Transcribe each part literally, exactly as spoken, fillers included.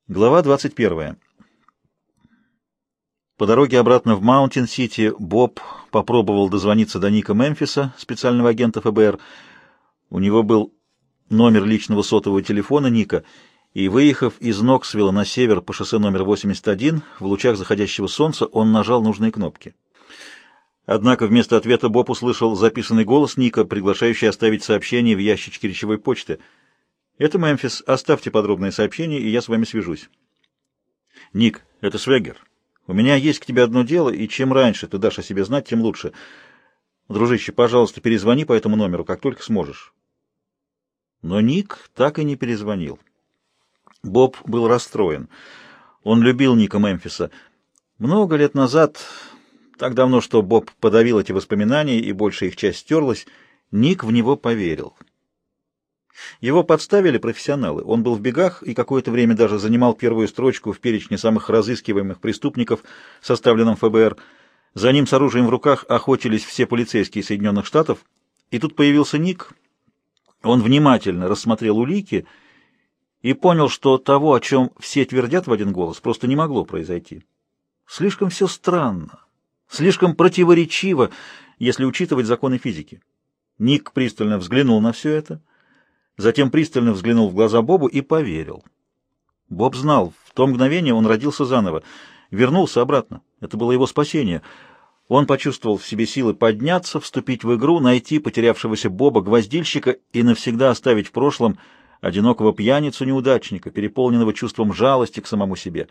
Глава двадцать первая. По дороге обратно в Маунтин-Сити Боб попробовал дозвониться до Ника Мемфиса, специального агента ФБР. У него был номер личного сотового телефона Ника, и, выехав из Ноксвилла на север по шоссе номер восемьдесят один, в лучах заходящего солнца он нажал нужные кнопки. Однако вместо ответа Боб услышал записанный голос Ника, приглашающий оставить сообщение в ящичке речевой почты. «Это Мемфис. Оставьте подробное сообщение, и я с вами свяжусь». «Ник, это Свегер. У меня есть к тебе одно дело, и чем раньше ты дашь о себе знать, тем лучше. Дружище, пожалуйста, перезвони по этому номеру, как только сможешь». Но Ник так и не перезвонил. Боб был расстроен. Он любил Ника Мемфиса. Много лет назад, так давно, что Боб подавил эти воспоминания, и большая их часть стерлась, Ник в него поверил. Его подставили профессионалы. Он был в бегах и какое-то время даже занимал первую строчку в перечне самых разыскиваемых преступников, составленном ФБР. За ним с оружием в руках охотились все полицейские Соединенных Штатов. И тут появился Ник. Он внимательно рассмотрел улики и понял, что того, о чем все твердят в один голос, просто не могло произойти. Слишком все странно, слишком противоречиво, если учитывать законы физики. Ник пристально взглянул на все это, затем пристально взглянул в глаза Бобу и поверил. Боб знал, в то мгновение он родился заново, вернулся обратно. Это было его спасение. Он почувствовал в себе силы подняться, вступить в игру, найти потерявшегося Боба-гвоздильщика и навсегда оставить в прошлом одинокого пьяницу-неудачника, переполненного чувством жалости к самому себе.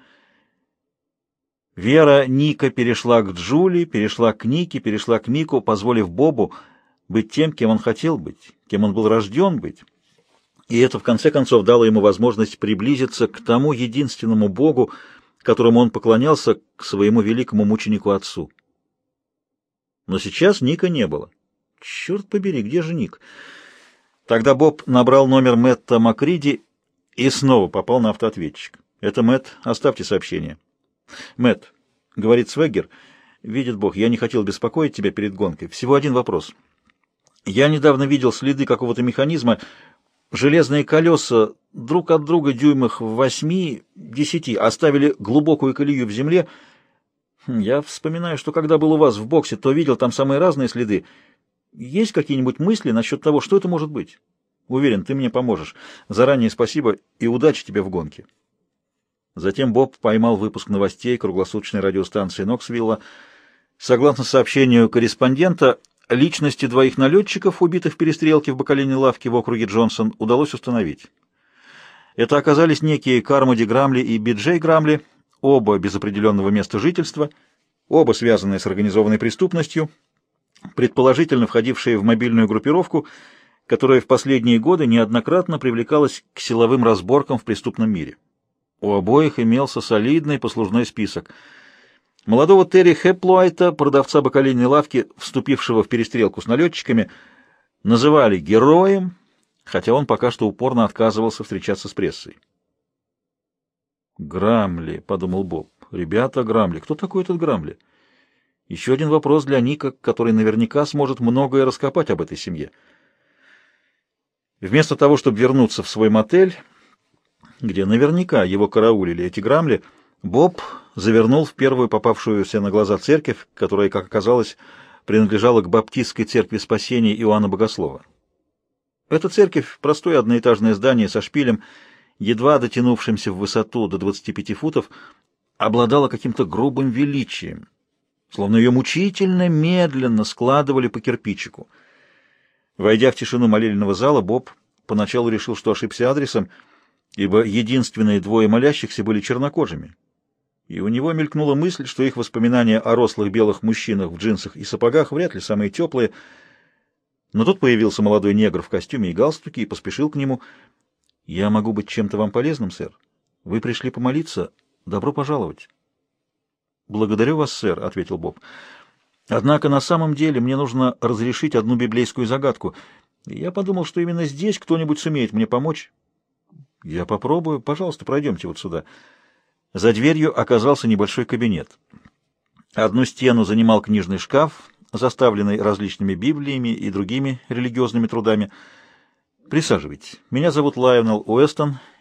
Вера Ника перешла к Джули, перешла к Нике, перешла к Мику, позволив Бобу быть тем, кем он хотел быть, кем он был рожден быть. И это, в конце концов, дало ему возможность приблизиться к тому единственному Богу, которому он поклонялся, к своему великому мученику-отцу. Но сейчас Ника не было. Черт побери, где же Ник? Тогда Боб набрал номер Мэтта Макриди и снова попал на автоответчик. «Это Мэтт, оставьте сообщение». «Мэтт», — говорит Свегер, — «видит Бог, я не хотел беспокоить тебя перед гонкой. Всего один вопрос. Я недавно видел следы какого-то механизма. Железные колеса друг от друга дюймах в восьми-десяти оставили глубокую колею в земле. Я вспоминаю, что когда был у вас в боксе, то видел там самые разные следы. Есть какие-нибудь мысли насчет того, что это может быть? Уверен, ты мне поможешь. Заранее спасибо и удачи тебе в гонке». Затем Боб поймал выпуск новостей круглосуточной радиостанции Ноксвилла. Согласно сообщению корреспондента, личности двоих налетчиков, убитых в перестрелке в бакалейной лавке в округе Джонсон, удалось установить. Это оказались некие Кармоди Грамли и Би-Джей Грамли, оба без определенного места жительства, оба связанные с организованной преступностью, предположительно входившие в мобильную группировку, которая в последние годы неоднократно привлекалась к силовым разборкам в преступном мире. У обоих имелся солидный послужной список. Молодого Терри Хеплуайта, продавца бакалейной лавки, вступившего в перестрелку с налетчиками, называли героем, хотя он пока что упорно отказывался встречаться с прессой. «Грамли», — подумал Боб. «Ребята, Грамли. Кто такой этот Грамли?» Еще один вопрос для Ника, который наверняка сможет многое раскопать об этой семье. Вместо того, чтобы вернуться в свой мотель, где наверняка его караулили эти Грамли, Боб завернул в первую попавшуюся на глаза церковь, которая, как оказалось, принадлежала к Баптистской церкви Спасения Иоанна Богослова. Эта церковь — простое одноэтажное здание со шпилем, едва дотянувшимся в высоту до двадцати пяти футов, обладала каким-то грубым величием, словно ее мучительно, медленно складывали по кирпичику. Войдя в тишину молельного зала, Боб поначалу решил, что ошибся адресом, ибо единственные двое молящихся были чернокожими. И у него мелькнула мысль, что их воспоминания о рослых белых мужчинах в джинсах и сапогах вряд ли самые теплые. Но тут появился молодой негр в костюме и галстуке и поспешил к нему. «Я могу быть чем-то вам полезным, сэр? Вы пришли помолиться? Добро пожаловать». «Благодарю вас, сэр», — ответил Боб. «Однако на самом деле мне нужно разрешить одну библейскую загадку. Я подумал, что именно здесь кто-нибудь сумеет мне помочь». «Я попробую. Пожалуйста, пройдемте вот сюда». За дверью оказался небольшой кабинет. Одну стену занимал книжный шкаф, заставленный различными библиями и другими религиозными трудами. «Присаживайтесь. Меня зовут Лайонел Уэстон.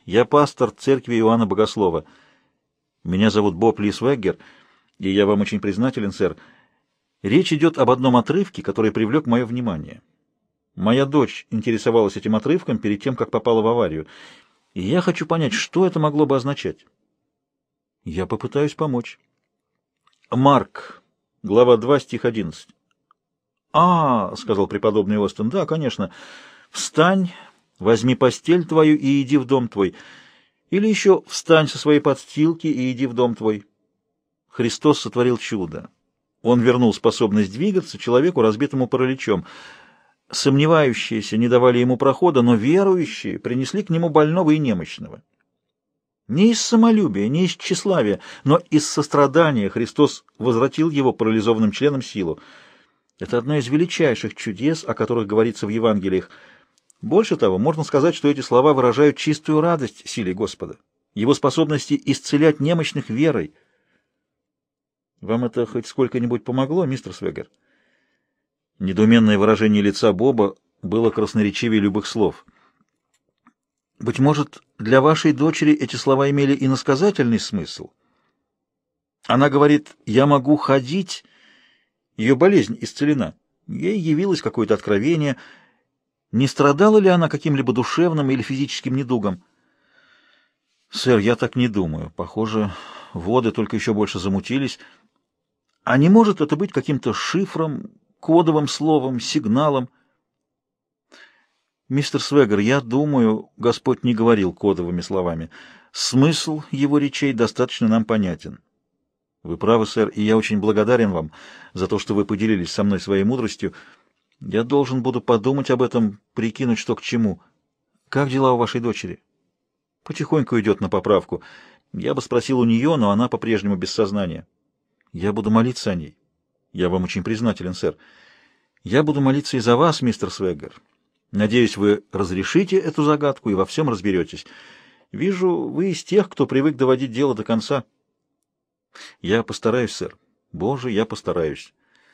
Я пастор церкви Иоанна Богослова. Меня зовут Боб Ли Свеггер, и я вам очень признателен, сэр. Речь идет об одном отрывке, который привлек мое внимание. Моя дочь интересовалась этим отрывком перед тем, как попала в аварию, и я хочу понять, что это могло бы означать. Я попытаюсь помочь. Марк, глава два, стих одиннадцать. «А, — сказал преподобный Остин, — да, конечно. Встань, возьми постель твою и иди в дом твой. Или еще встань со своей подстилки и иди в дом твой». Христос сотворил чудо. Он вернул способность двигаться человеку, разбитому параличом. Сомневающиеся не давали ему прохода, но верующие принесли к нему больного и немощного. Не из самолюбия, не из тщеславия, но из сострадания Христос возвратил его парализованным членам силу. Это одно из величайших чудес, о которых говорится в Евангелиях. Больше того, можно сказать, что эти слова выражают чистую радость силе Господа, его способности исцелять немощных верой. Вам это хоть сколько-нибудь помогло, мистер Свеггер? Недоуменное выражение лица Боба было красноречивее любых слов. Быть может, для вашей дочери эти слова имели иносказательный смысл? Она говорит: «Я могу ходить», ее болезнь исцелена. Ей явилось какое-то откровение. Не страдала ли она каким-либо душевным или физическим недугом? Сэр, я так не думаю. Похоже, воды только еще больше замутились. А не может это быть каким-то шифром, кодовым словом, сигналом? Мистер Свеггер, я думаю, Господь не говорил кодовыми словами. Смысл его речей достаточно нам понятен. Вы правы, сэр, и я очень благодарен вам за то, что вы поделились со мной своей мудростью. Я должен буду подумать об этом, прикинуть, что к чему. Как дела у вашей дочери? Потихоньку идет на поправку. Я бы спросил у нее, но она по-прежнему без сознания. Я буду молиться о ней. Я вам очень признателен, сэр. Я буду молиться и за вас, мистер Свеггер. Надеюсь, вы разрешите эту загадку и во всем разберетесь. Вижу, вы из тех, кто привык доводить дело до конца. Я постараюсь, сэр. Боже, я постараюсь.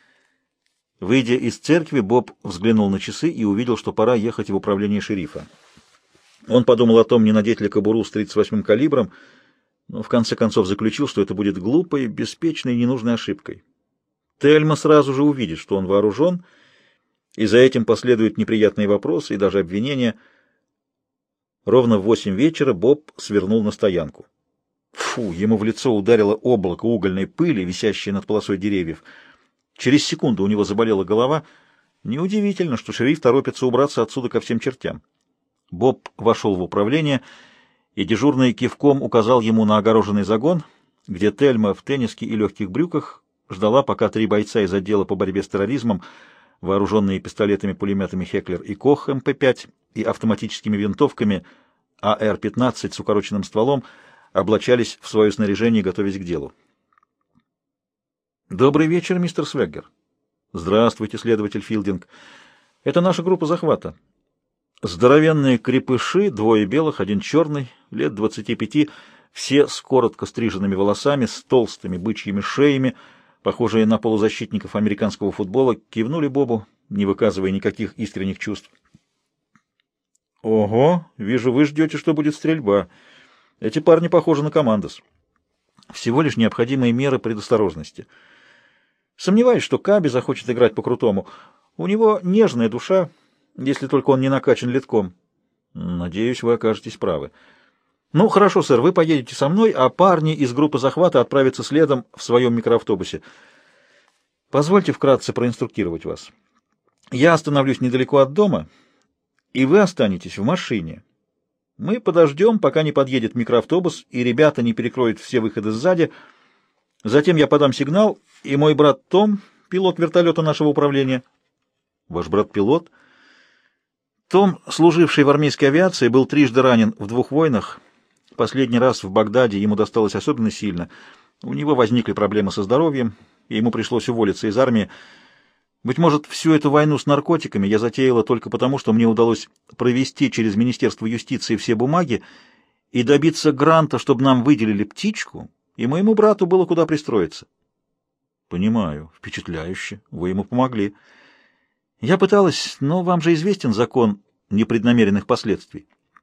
Выйдя из церкви, Боб взглянул на часы и увидел, что пора ехать в управление шерифа. Он подумал о том, не надеть ли кобуру с тридцать восьмым калибром, но в конце концов заключил, что это будет глупой, беспечной и ненужной ошибкой. Тельма сразу же увидит, что он вооружен, и за этим последуют неприятные вопросы и даже обвинения. Ровно в восемь вечера Боб свернул на стоянку. Фу, ему в лицо ударило облако угольной пыли, висящее над полосой деревьев. Через секунду у него заболела голова. Неудивительно, что шериф торопится убраться отсюда ко всем чертям. Боб вошел в управление и дежурный кивком указал ему на огороженный загон, где Тельма в тенниске и легких брюках ждала, пока три бойца из отдела по борьбе с терроризмом, вооруженные пистолетами-пулеметами Хеклер и Кох эм пэ пять и автоматическими винтовками а эр пятнадцать с укороченным стволом, облачались в свое снаряжение, готовясь к делу. «Добрый вечер, мистер Свеггер». «Здравствуйте, следователь Филдинг. Это наша группа захвата. Здоровенные крепыши, двое белых, один черный, лет двадцати пяти, все с коротко стриженными волосами, с толстыми бычьими шеями, похожие на полузащитников американского футбола, кивнули Бобу, не выказывая никаких искренних чувств. «Ого, вижу, вы ждете, что будет стрельба. Эти парни похожи на командос. Всего лишь необходимые меры предосторожности. Сомневаюсь, что Каби захочет играть по-крутому. У него нежная душа, если только он не накачан литком. Надеюсь, вы окажетесь правы. Ну, хорошо, сэр, вы поедете со мной, а парни из группы захвата отправятся следом в своем микроавтобусе. Позвольте вкратце проинструктировать вас. Я остановлюсь недалеко от дома, и вы останетесь в машине. Мы подождем, пока не подъедет микроавтобус, и ребята не перекроют все выходы сзади. Затем я подам сигнал, и мой брат Том, пилот вертолета нашего управления... Ваш брат-пилот? Том, служивший в армейской авиации, был трижды ранен в двух войнах. Последний раз в Багдаде ему досталось особенно сильно. У него возникли проблемы со здоровьем, и ему пришлось уволиться из армии. Быть может, всю эту войну с наркотиками я затеяла только потому, что мне удалось провести через Министерство юстиции все бумаги и добиться гранта, чтобы нам выделили птичку, и моему брату было куда пристроиться. Понимаю, впечатляюще. Вы ему помогли. Я пыталась, но вам же известен закон непреднамеренных последствий.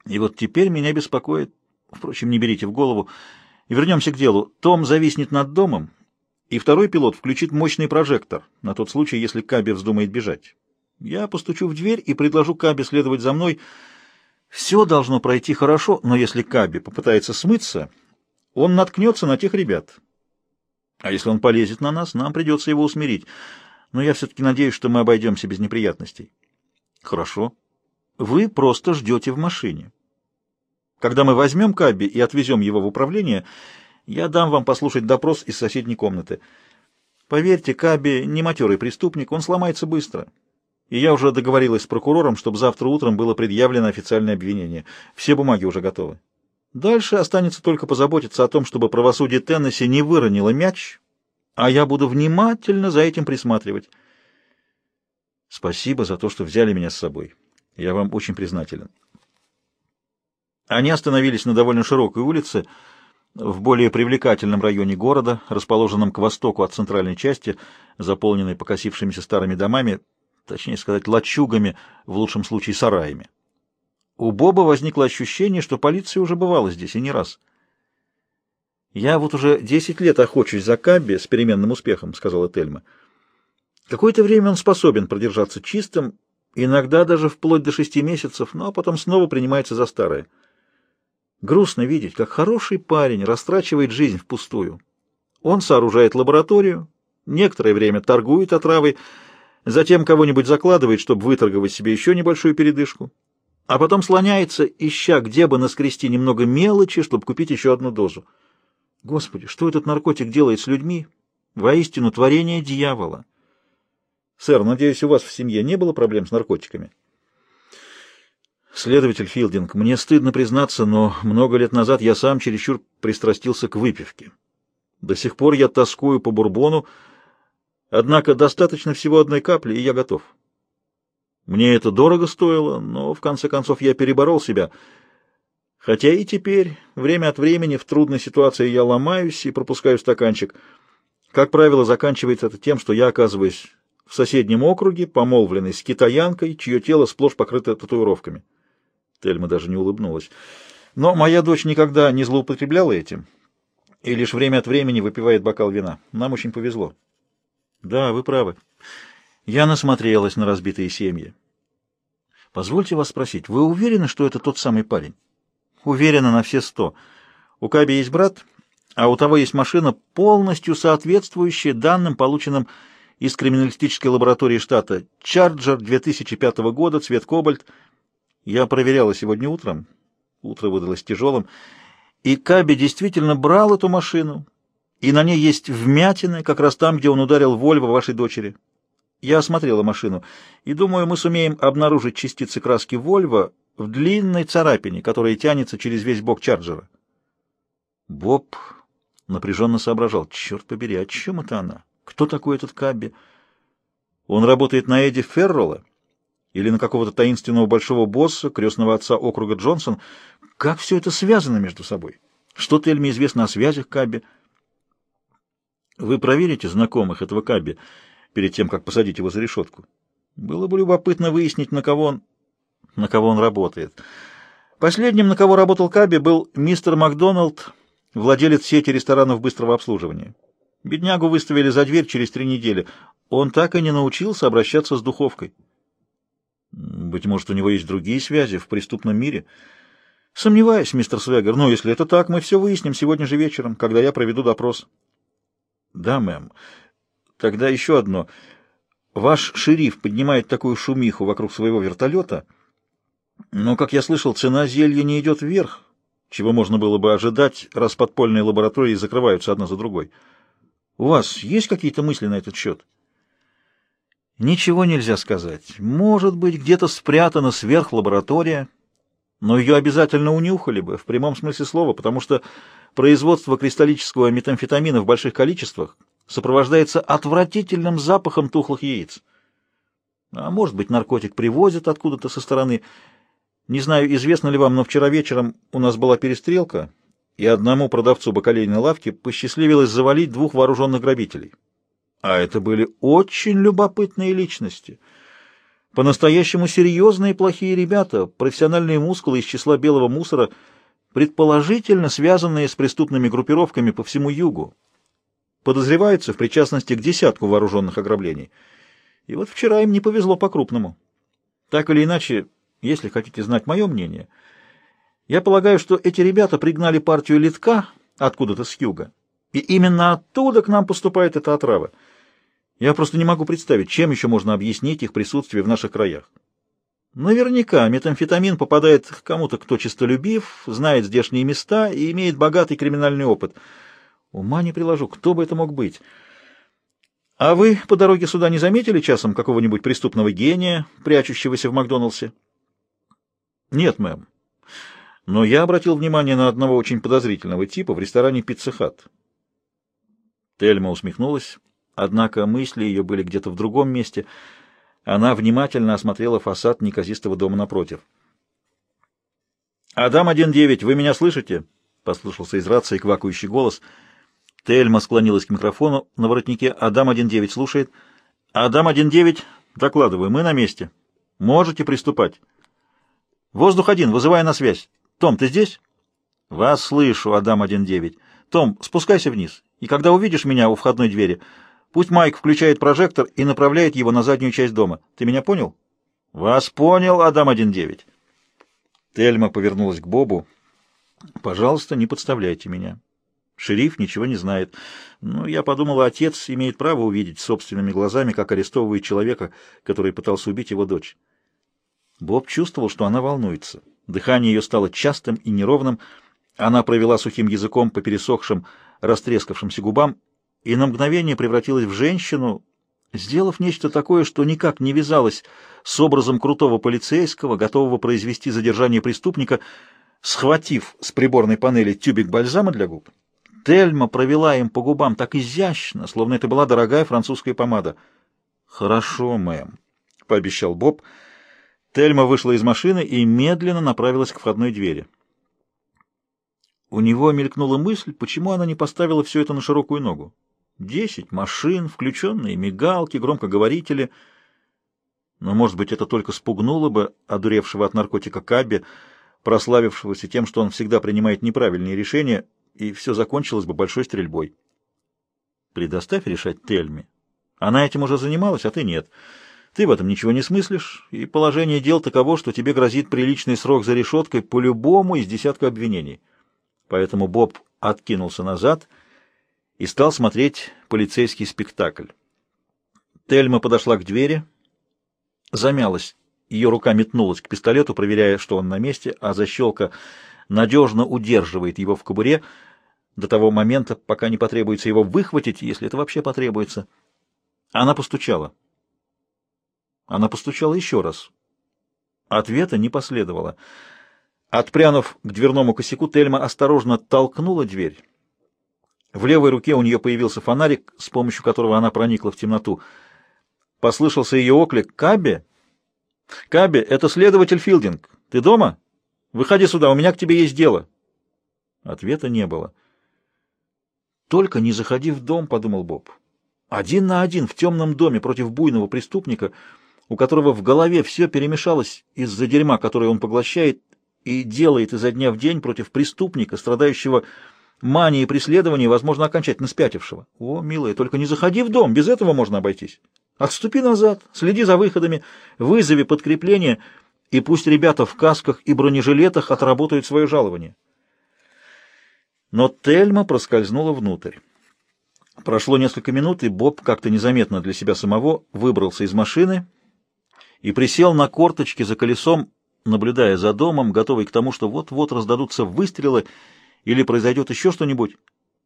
И вот теперь меня беспокоит, впрочем, не берите в голову. Вернемся к делу. Том зависнет над домом, и второй пилот включит мощный прожектор, на тот случай, если Кабби вздумает бежать. Я постучу в дверь и предложу Кабби следовать за мной. Все должно пройти хорошо, но если Кабби попытается смыться, он наткнется на тех ребят. А если он полезет на нас, нам придется его усмирить. Но я все-таки надеюсь, что мы обойдемся без неприятностей. Хорошо. Вы просто ждете в машине. Когда мы возьмем Кабби и отвезем его в управление, я дам вам послушать допрос из соседней комнаты. Поверьте, Кабби не матерый преступник, он сломается быстро. И я уже договорилась с прокурором, чтобы завтра утром было предъявлено официальное обвинение. Все бумаги уже готовы. Дальше останется только позаботиться о том, чтобы правосудие Теннесси не выронило мяч, а я буду внимательно за этим присматривать. Спасибо за то, что взяли меня с собой. Я вам очень признателен. Они остановились на довольно широкой улице, в более привлекательном районе города, расположенном к востоку от центральной части, заполненной покосившимися старыми домами, точнее сказать, лачугами, в лучшем случае сараями. У Боба возникло ощущение, что полиция уже бывала здесь и не раз. «Я вот уже десять лет охочусь за Кабби с переменным успехом», — сказала Тельма. «Какое-то время он способен продержаться чистым, иногда даже вплоть до шести месяцев, но потом снова принимается за старое. Грустно видеть, как хороший парень растрачивает жизнь впустую. Он сооружает лабораторию, некоторое время торгует отравой, затем кого-нибудь закладывает, чтобы выторговать себе еще небольшую передышку, а потом слоняется, ища, где бы наскрести немного мелочи, чтобы купить еще одну дозу. Господи, что этот наркотик делает с людьми? Воистину, творение дьявола. Сэр, надеюсь, у вас в семье не было проблем с наркотиками? Следователь Филдинг, мне стыдно признаться, но много лет назад я сам чересчур пристрастился к выпивке. До сих пор я тоскую по бурбону, однако достаточно всего одной капли, и я готов. Мне это дорого стоило, но в конце концов я переборол себя. Хотя и теперь, время от времени, в трудной ситуации я ломаюсь и пропускаю стаканчик. Как правило, заканчивается это тем, что я оказываюсь в соседнем округе, помолвленный с китаянкой, чье тело сплошь покрыто татуировками. Тельма даже не улыбнулась. Но моя дочь никогда не злоупотребляла этим и лишь время от времени выпивает бокал вина. Нам очень повезло. Да, вы правы. Я насмотрелась на разбитые семьи. Позвольте вас спросить, вы уверены, что это тот самый парень? Уверена на все сто. У Кабби есть брат, а у того есть машина, полностью соответствующая данным, полученным из криминалистической лаборатории штата. Чарджер две тысячи пятого года, цвет кобальт. Я проверяла сегодня утром. Утро выдалось тяжелым. И Кабби действительно брал эту машину. И на ней есть вмятины, как раз там, где он ударил Вольво вашей дочери. Я осмотрела машину, и думаю, мы сумеем обнаружить частицы краски Вольво в длинной царапине, которая тянется через весь бок Чарджера. Боб напряженно соображал. Черт побери, о чем это она? Кто такой этот Кабби? Он работает на Эдди Ферролла? Или на какого-то таинственного большого босса, крестного отца округа Джонсон? Как все это связано между собой? Что Тельме известно о связях Кабби? Вы проверите знакомых этого Кабби перед тем, как посадить его за решетку? Было бы любопытно выяснить, на кого он, на кого он работает. Последним, на кого работал Кабби, был мистер Макдоналд, владелец сети ресторанов быстрого обслуживания. Беднягу выставили за дверь через три недели. Он так и не научился обращаться с духовкой. Быть может, у него есть другие связи в преступном мире? Сомневаюсь, мистер Свегер, но если это так, мы все выясним сегодня же вечером, когда я проведу допрос. Да, мэм. Тогда еще одно. Ваш шериф поднимает такую шумиху вокруг своего вертолета, но, как я слышал, цена зелья не идет вверх, чего можно было бы ожидать, раз подпольные лаборатории закрываются одна за другой. У вас есть какие-то мысли на этот счет? Ничего нельзя сказать. Может быть, где-то спрятана сверхлаборатория, но ее обязательно унюхали бы, в прямом смысле слова, потому что производство кристаллического метамфетамина в больших количествах сопровождается отвратительным запахом тухлых яиц. А может быть, наркотик привозят откуда-то со стороны. Не знаю, известно ли вам, но вчера вечером у нас была перестрелка, и одному продавцу бакалейной лавки посчастливилось завалить двух вооруженных грабителей. А это были очень любопытные личности. По-настоящему серьезные и плохие ребята, профессиональные мускулы из числа белого мусора, предположительно связанные с преступными группировками по всему югу. Подозреваются в причастности к десятку вооруженных ограблений. И вот вчера им не повезло по-крупному. Так или иначе, если хотите знать мое мнение, я полагаю, что эти ребята пригнали партию литка откуда-то с юга, и именно оттуда к нам поступает эта отрава. Я просто не могу представить, чем еще можно объяснить их присутствие в наших краях. Наверняка метамфетамин попадает к кому-то, кто честолюбив, знает здешние места и имеет богатый криминальный опыт. Ума не приложу, кто бы это мог быть. А вы по дороге сюда не заметили часом какого-нибудь преступного гения, прячущегося в Макдоналдсе? Нет, мэм. Но я обратил внимание на одного очень подозрительного типа в ресторане «Пицца Хат». Тельма усмехнулась, однако мысли ее были где-то в другом месте. Она внимательно осмотрела фасад неказистого дома напротив. «Адам один девять, вы меня слышите?» — послышался из рации квакающий голос. Тельма склонилась к микрофону на воротнике. «Адам один девять слушает». «Адам один девять, докладываю, мы на месте. Можете приступать». «Воздух один, вызывай на связь. Том, ты здесь?» «Вас слышу, Адам один девять. Том, спускайся вниз, и когда увидишь меня у входной двери, пусть Майк включает прожектор и направляет его на заднюю часть дома. Ты меня понял?» «Вас понял, Адам один девять». Тельма повернулась к Бобу. «Пожалуйста, не подставляйте меня. Шериф ничего не знает. Ну, я подумала, отец имеет право увидеть собственными глазами, как арестовывает человека, который пытался убить его дочь». Боб чувствовал, что она волнуется. Дыхание ее стало частым и неровным. Она провела сухим языком по пересохшим, растрескавшимся губам и на мгновение превратилась в женщину, сделав нечто такое, что никак не вязалось с образом крутого полицейского, готового произвести задержание преступника. Схватив с приборной панели тюбик бальзама для губ, Тельма провела им по губам так изящно, словно это была дорогая французская помада. «Хорошо, мэм», — пообещал Боб. Тельма вышла из машины и медленно направилась к входной двери. У него мелькнула мысль, почему она не поставила все это на широкую ногу. Десять машин, включенные мигалки, громкоговорители. Но, может быть, это только спугнуло бы одуревшего от наркотика Кабби, прославившегося тем, что он всегда принимает неправильные решения, и все закончилось бы большой стрельбой. Предоставь решать Тельме. Она этим уже занималась, а ты нет. Ты в этом ничего не смыслишь, и положение дел таково, что тебе грозит приличный срок за решеткой по любому из десятка обвинений. Поэтому Боб откинулся назад и стал смотреть полицейский спектакль. Тельма подошла к двери, замялась. Ее рука метнулась к пистолету, проверяя, что он на месте, а защелка надежно удерживает его в кобуре до того момента, пока не потребуется его выхватить, если это вообще потребуется. Она постучала. Она постучала еще раз. Ответа не последовало. Отпрянув к дверному косяку, Тельма осторожно толкнула дверь. В левой руке у нее появился фонарик, с помощью которого она проникла в темноту. Послышался ее оклик: «Кабби! Кабби, это следователь Филдинг. Ты дома? Выходи сюда, у меня к тебе есть дело». Ответа не было. «Только не заходи в дом», — подумал Боб. «Один на один в темном доме против буйного преступника, у которого в голове все перемешалось из-за дерьма, которое он поглощает и делает изо дня в день, против преступника, страдающего манией преследования, возможно, окончательно спятившего. О, милая, только не заходи в дом, без этого можно обойтись. Отступи назад, следи за выходами, вызови подкрепление, и пусть ребята в касках и бронежилетах отработают свое жалование». Но Тельма проскользнула внутрь. Прошло несколько минут, и Боб как-то незаметно для себя самого выбрался из машины и присел на корточки за колесом, наблюдая за домом, готовый к тому, что вот-вот раздадутся выстрелы или произойдет еще что-нибудь.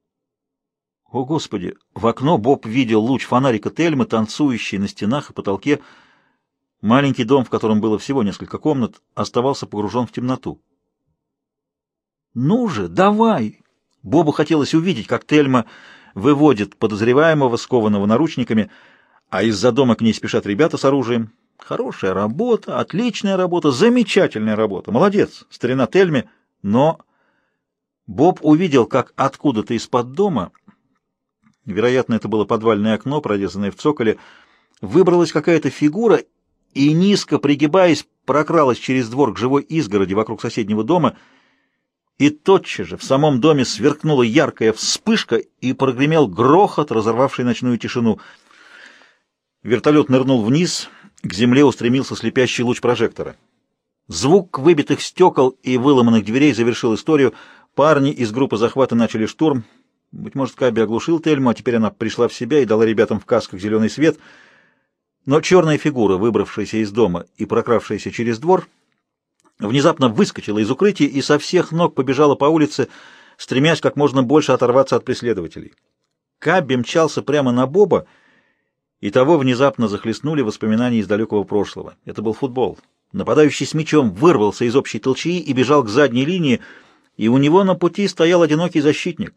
О, Господи! В окно Боб видел луч фонарика Тельмы, танцующий на стенах и потолке. Маленький дом, в котором было всего несколько комнат, оставался погружен в темноту. «Ну же, давай!» Бобу хотелось увидеть, как Тельма выводит подозреваемого, скованного наручниками, а из-за дома к ней спешат ребята с оружием. Хорошая работа, отличная работа, замечательная работа. Молодец, старина Тельме. Но Боб увидел, как откуда-то из-под дома, вероятно, это было подвальное окно, прорезанное в цоколе, выбралась какая-то фигура и, низко пригибаясь, прокралась через двор к живой изгороди вокруг соседнего дома, и тотчас же в самом доме сверкнула яркая вспышка и прогремел грохот, разорвавший ночную тишину. Вертолет нырнул вниз, к земле устремился слепящий луч прожектора. Звук выбитых стекол и выломанных дверей завершил историю. Парни из группы захвата начали штурм. Быть может, Кабби оглушил Тельму, а теперь она пришла в себя и дала ребятам в касках зеленый свет. Но черная фигура, выбравшаяся из дома и прокравшаяся через двор, внезапно выскочила из укрытия и со всех ног побежала по улице, стремясь как можно больше оторваться от преследователей. Кабби мчался прямо на Боба, и того внезапно захлестнули воспоминания из далекого прошлого. Это был футбол. Нападающий с мячом вырвался из общей толчии и бежал к задней линии, и у него на пути стоял одинокий защитник.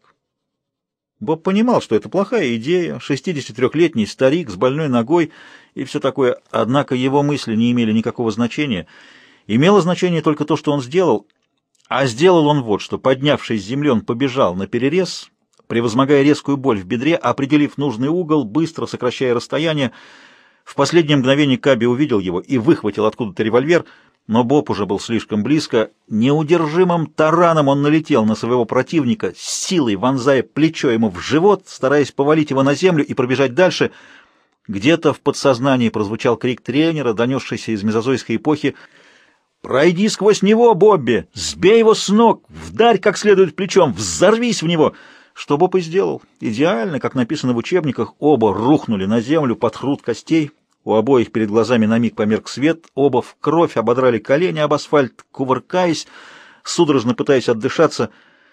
Боб понимал, что это плохая идея, шестидесятитрёхлетний старик с больной ногой и все такое, однако его мысли не имели никакого значения. Имело значение только то, что он сделал, а сделал он вот что. Поднявшись с земли, он побежал на перерез, превозмогая резкую боль в бедре, определив нужный угол, быстро сокращая расстояние. В последнее мгновение Кабби увидел его и выхватил откуда-то револьвер, но Боб уже был слишком близко. Неудержимым тараном он налетел на своего противника, с силой вонзая плечо ему в живот, стараясь повалить его на землю и пробежать дальше. Где-то в подсознании прозвучал крик тренера, донесшийся из мезозойской эпохи: «Пройди сквозь него, Бобби! Сбей его с ног! Вдарь как следует плечом! Взорвись в него!» Что Боб и сделал. Идеально, как написано в учебниках, оба рухнули на землю под хруст костей. У обоих перед глазами на миг померк свет, оба в кровь ободрали колени об асфальт, кувыркаясь, судорожно пытаясь отдышаться.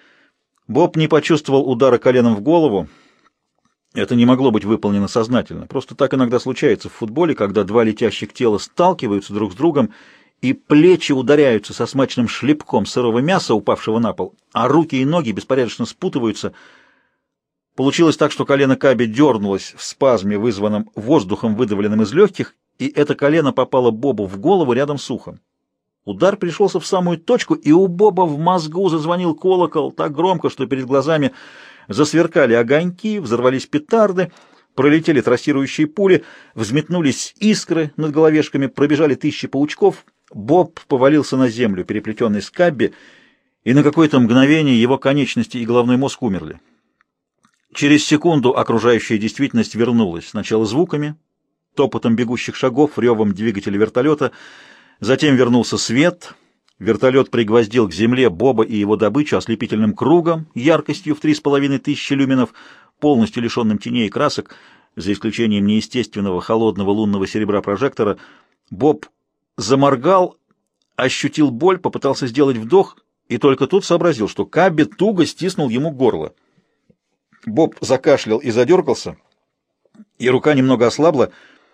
Боб не почувствовал удара коленом в голову. Это не могло быть выполнено сознательно. Просто так иногда случается в футболе, когда два летящих тела сталкиваются друг с другом, и плечи ударяются со смачным шлепком сырого мяса, упавшего на пол, а руки и ноги беспорядочно спутываются. Получилось так, что колено Кабби дернулось в спазме, вызванном воздухом, выдавленным из легких, и это колено попало Бобу в голову рядом с ухом. Удар пришелся в самую точку, и у Боба в мозгу зазвонил колокол так громко, что перед глазами засверкали огоньки, взорвались петарды, пролетели трассирующие пули, взметнулись искры над головешками, пробежали тысячи паучков. Боб повалился на землю, переплетенный с Кабби, и на какое-то мгновение его конечности и головной мозг умерли. Через секунду окружающая действительность вернулась, сначала звуками, топотом бегущих шагов, ревом двигателя вертолета, затем вернулся свет, вертолет пригвоздил к земле Боба и его добычу ослепительным кругом, яркостью в три с половиной тысячи люминов, полностью лишенным теней и красок, за исключением неестественного холодного лунного серебра прожектора. Боб заморгал, ощутил боль, попытался сделать вдох, и только тут сообразил, что Кабби туго стиснул ему горло. Боб закашлял и задергался, и рука немного ослабла.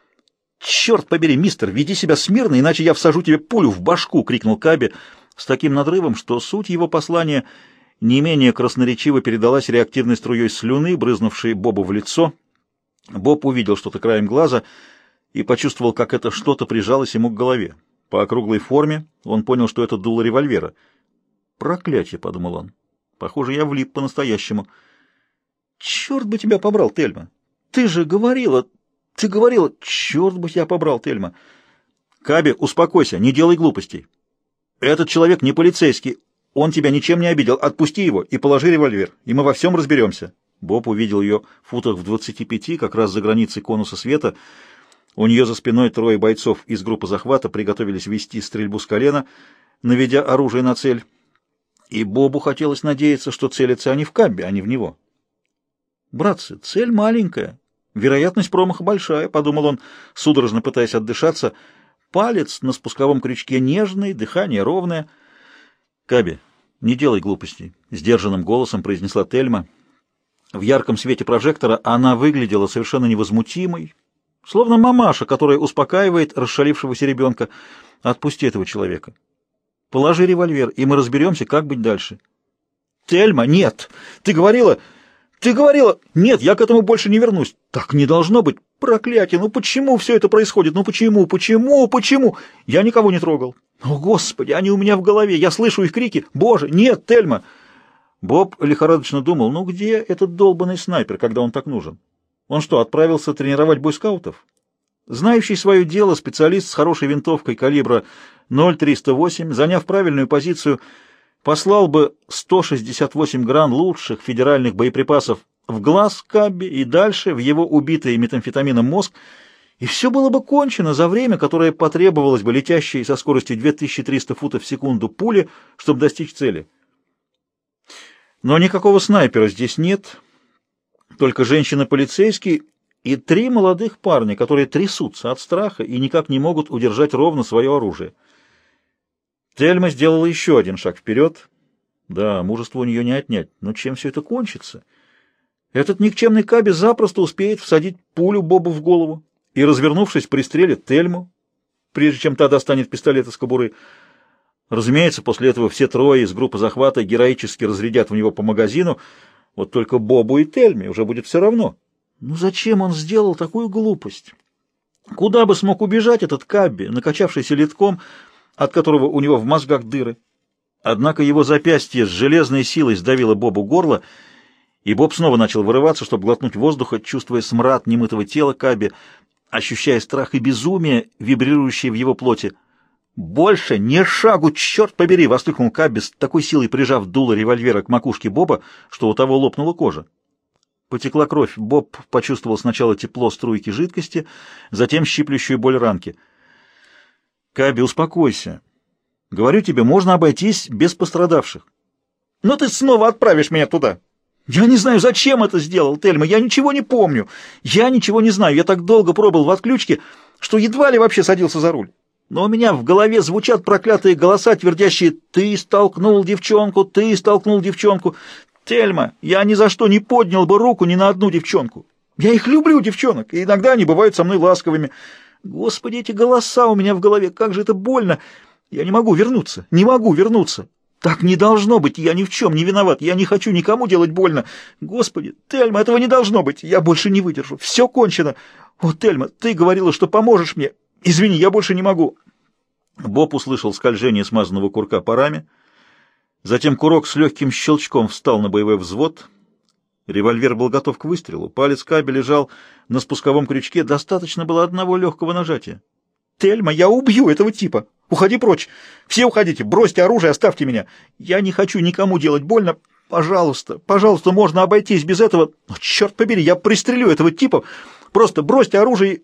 «Черт побери, мистер, веди себя смирно, иначе я всажу тебе пулю в башку!» — крикнул Кабби с таким надрывом, что суть его послания не менее красноречиво передалась реактивной струей слюны, брызнувшей Бобу в лицо. Боб увидел что-то краем глаза и почувствовал, как это что-то прижалось ему к голове. По округлой форме он понял, что это дуло револьвера. «Проклятие!» — подумал он. «Похоже, я влип по-настоящему». «Черт бы тебя побрал, Тельма! Ты же говорила... Ты говорила... Черт бы тебя побрал, Тельма!» «Кабби, успокойся, не делай глупостей. Этот человек не полицейский, он тебя ничем не обидел. Отпусти его и положи револьвер, и мы во всем разберемся». Боб увидел ее в футах в двадцати пяти, как раз за границей конуса света. У нее за спиной трое бойцов из группы захвата приготовились вести стрельбу с колена, наведя оружие на цель. И Бобу хотелось надеяться, что целятся они в Кабби, а не в него. «Братцы, цель маленькая, вероятность промаха большая», — подумал он, судорожно пытаясь отдышаться. Палец на спусковом крючке нежный, дыхание ровное. «Кабби, не делай глупостей», — сдержанным голосом произнесла Тельма. В ярком свете прожектора она выглядела совершенно невозмутимой, словно мамаша, которая успокаивает расшалившегося ребенка. «Отпусти этого человека. Положи револьвер, и мы разберемся, как быть дальше». «Тельма, нет! Ты говорила... Ты говорила... Нет, я к этому больше не вернусь. Так не должно быть. Проклятие! Ну почему все это происходит? Ну почему? Почему? Почему? Я никого не трогал. О, Господи, они у меня в голове. Я слышу их крики. Боже, нет, Тельма!» Боб лихорадочно думал, ну где этот долбанный снайпер, когда он так нужен? Он что, отправился тренировать бойскаутов? Знающий свое дело специалист с хорошей винтовкой калибра ноль триста восемь, заняв правильную позицию, послал бы сто шестьдесят восемь гран лучших федеральных боеприпасов в глаз Кабби и дальше в его убитый метамфетамином мозг, и все было бы кончено за время, которое потребовалось бы летящей со скоростью две тысячи триста футов в секунду пули, чтобы достичь цели. Но никакого снайпера здесь нет, только женщина-полицейский и три молодых парня, которые трясутся от страха и никак не могут удержать ровно свое оружие. Тельма сделала еще один шаг вперед. Да, мужество у нее не отнять, но чем все это кончится? Этот никчемный Кабби запросто успеет всадить пулю Бобу в голову и, развернувшись, пристрелит Тельму, прежде чем та достанет пистолет из кобуры. Разумеется, после этого все трое из группы захвата героически разрядят в него по магазину, вот только Бобу и Тельме уже будет все равно. Ну зачем он сделал такую глупость? Куда бы смог убежать этот Кабби, накачавшийся литком, от которого у него в мозгах дыры? Однако его запястье с железной силой сдавило Бобу горло, и Боб снова начал вырываться, чтобы глотнуть воздуха, чувствуя смрад немытого тела Кабби, ощущая страх и безумие, вибрирующие в его плоти. «Больше ни шагу, черт побери!» — воскликнул Кабби с такой силой, прижав дуло револьвера к макушке Боба, что у того лопнула кожа. Потекла кровь. Боб почувствовал сначала тепло струйки жидкости, затем щиплющую боль ранки. «Кабби, успокойся. Говорю тебе, можно обойтись без пострадавших». «Но ты снова отправишь меня туда!» «Я не знаю, зачем это сделал, Тельма. Я ничего не помню. Я ничего не знаю. Я так долго пробыл в отключке, что едва ли вообще садился за руль. Но у меня в голове звучат проклятые голоса, твердящие: «Ты столкнул девчонку, ты столкнул девчонку». Тельма, я ни за что не поднял бы руку ни на одну девчонку. Я их люблю, девчонок, и иногда они бывают со мной ласковыми. Господи, эти голоса у меня в голове, как же это больно. Я не могу вернуться, не могу вернуться. Так не должно быть, я ни в чем не виноват, я не хочу никому делать больно. Господи, Тельма, этого не должно быть, я больше не выдержу, все кончено. О, Тельма, ты говорила, что поможешь мне. Извини, я больше не могу». Боб услышал скольжение смазанного курка по раме. Затем курок с легким щелчком встал на боевой взвод. Револьвер был готов к выстрелу. Палец Кабби лежал на спусковом крючке. Достаточно было одного легкого нажатия. «Тельма, я убью этого типа! Уходи прочь! Все уходите! Бросьте оружие, оставьте меня! Я не хочу никому делать больно! Пожалуйста, пожалуйста, можно обойтись без этого! Но, черт побери, я пристрелю этого типа! Просто бросьте оружие!»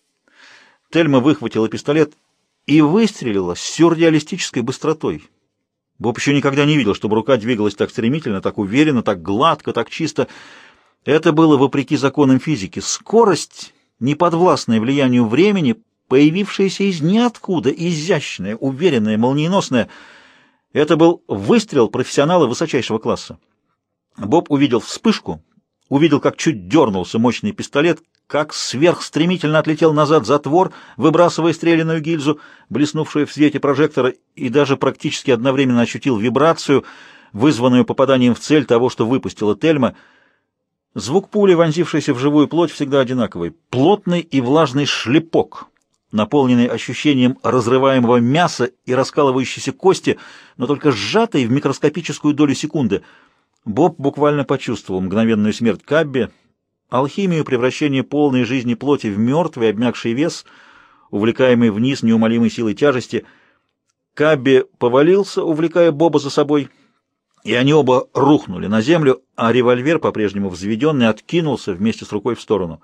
Тельма выхватила пистолет и выстрелила с сюрреалистической быстротой. Боб еще никогда не видел, чтобы рука двигалась так стремительно, так уверенно, так гладко, так чисто. Это было вопреки законам физики. Скорость, неподвластная влиянию времени, появившаяся из ниоткуда, изящная, уверенная, молниеносная. Это был выстрел профессионала высочайшего класса. Боб увидел вспышку, увидел, как чуть дернулся мощный пистолет, как сверхстремительно отлетел назад затвор, выбрасывая стреляную гильзу, блеснувшую в свете прожектора, и даже практически одновременно ощутил вибрацию, вызванную попаданием в цель того, что выпустила Тельма. Звук пули, вонзившейся в живую плоть, всегда одинаковый. Плотный и влажный шлепок, наполненный ощущением разрываемого мяса и раскалывающейся кости, но только сжатый в микроскопическую долю секунды. Боб буквально почувствовал мгновенную смерть Кабби, алхимию превращения полной жизни плоти в мертвый обмякший вес, увлекаемый вниз неумолимой силой тяжести. Кабби повалился, увлекая Боба за собой, и они оба рухнули на землю, а револьвер, по-прежнему взведенный, откинулся вместе с рукой в сторону.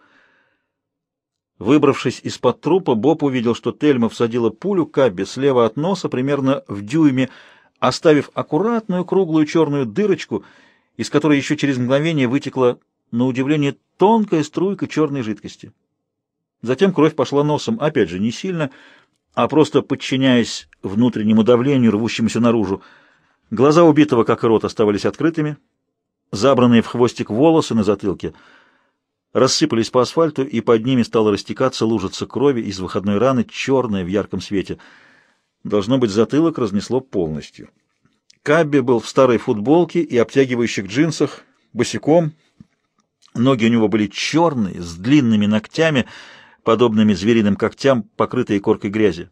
Выбравшись из-под трупа, Боб увидел, что Тельма всадила пулю Кабби слева от носа, примерно в дюйме, оставив аккуратную круглую черную дырочку, из которой еще через мгновение вытекла, на удивление, тонкая струйка черной жидкости. Затем кровь пошла носом, опять же, не сильно, а просто подчиняясь внутреннему давлению, рвущемуся наружу. Глаза убитого, как и рот, оставались открытыми, забранные в хвостик волосы на затылке рассыпались по асфальту, и под ними стала растекаться лужица крови из выходной раны, черная в ярком свете. Должно быть, затылок разнесло полностью. Кабби был в старой футболке и обтягивающих джинсах, босиком. Ноги у него были черные, с длинными ногтями, подобными звериным когтям, покрытые коркой грязи.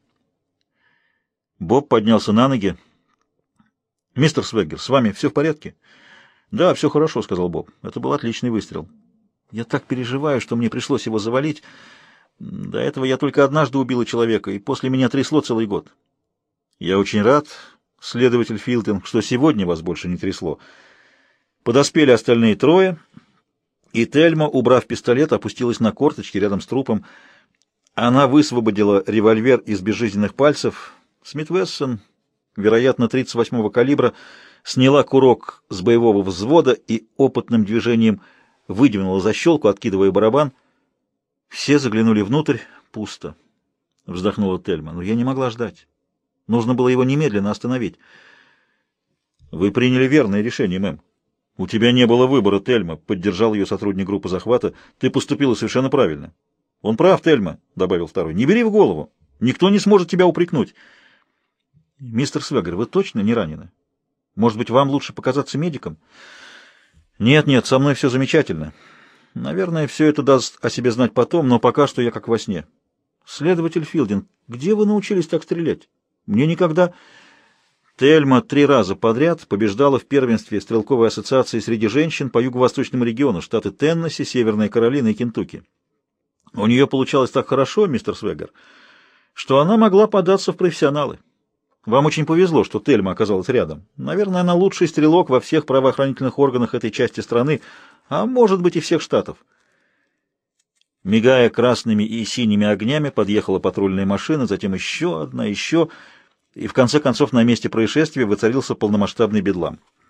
Боб поднялся на ноги. «Мистер Свеггер, с вами все в порядке?» «Да, все хорошо», — сказал Боб. «Это был отличный выстрел. Я так переживаю, что мне пришлось его завалить. До этого я только однажды убила человека, и после меня трясло целый год. Я очень рад, следователь Филтинг, что сегодня вас больше не трясло. Подоспели остальные трое, и Тельма, убрав пистолет, опустилась на корточки рядом с трупом. Она высвободила револьвер из безжизненных пальцев. Смит Вессон, вероятно, тридцать восьмого калибра, сняла курок с боевого взвода и опытным движением выдвинула защелку, откидывая барабан. Все заглянули внутрь. Пусто. Вздохнула Тельма. Но я не могла ждать. Нужно было его немедленно остановить. Вы приняли верное решение, мэм. У тебя не было выбора, Тельма, поддержал ее сотрудник группы захвата. Ты поступила совершенно правильно. Он прав, Тельма, добавил второй. Не бери в голову. Никто не сможет тебя упрекнуть. Мистер Свегер, вы точно не ранены? Может быть, вам лучше показаться медиком? Нет, нет, со мной все замечательно. Наверное, все это даст о себе знать потом, но пока что я как во сне. Следователь Филдинг, где вы научились так стрелять? Мне никогда... Тельма три раза подряд побеждала в первенстве стрелковой ассоциации среди женщин по юго-восточному региону, штаты Теннесси, Северная Каролина и Кентукки. У нее получалось так хорошо, мистер Свегер, что она могла податься в профессионалы. Вам очень повезло, что Тельма оказалась рядом. Наверное, она лучший стрелок во всех правоохранительных органах этой части страны, а может быть и всех штатов. Мигая красными и синими огнями, подъехала патрульная машина, затем еще одна, еще, и в конце концов на месте происшествия воцарился полномасштабный бедлам.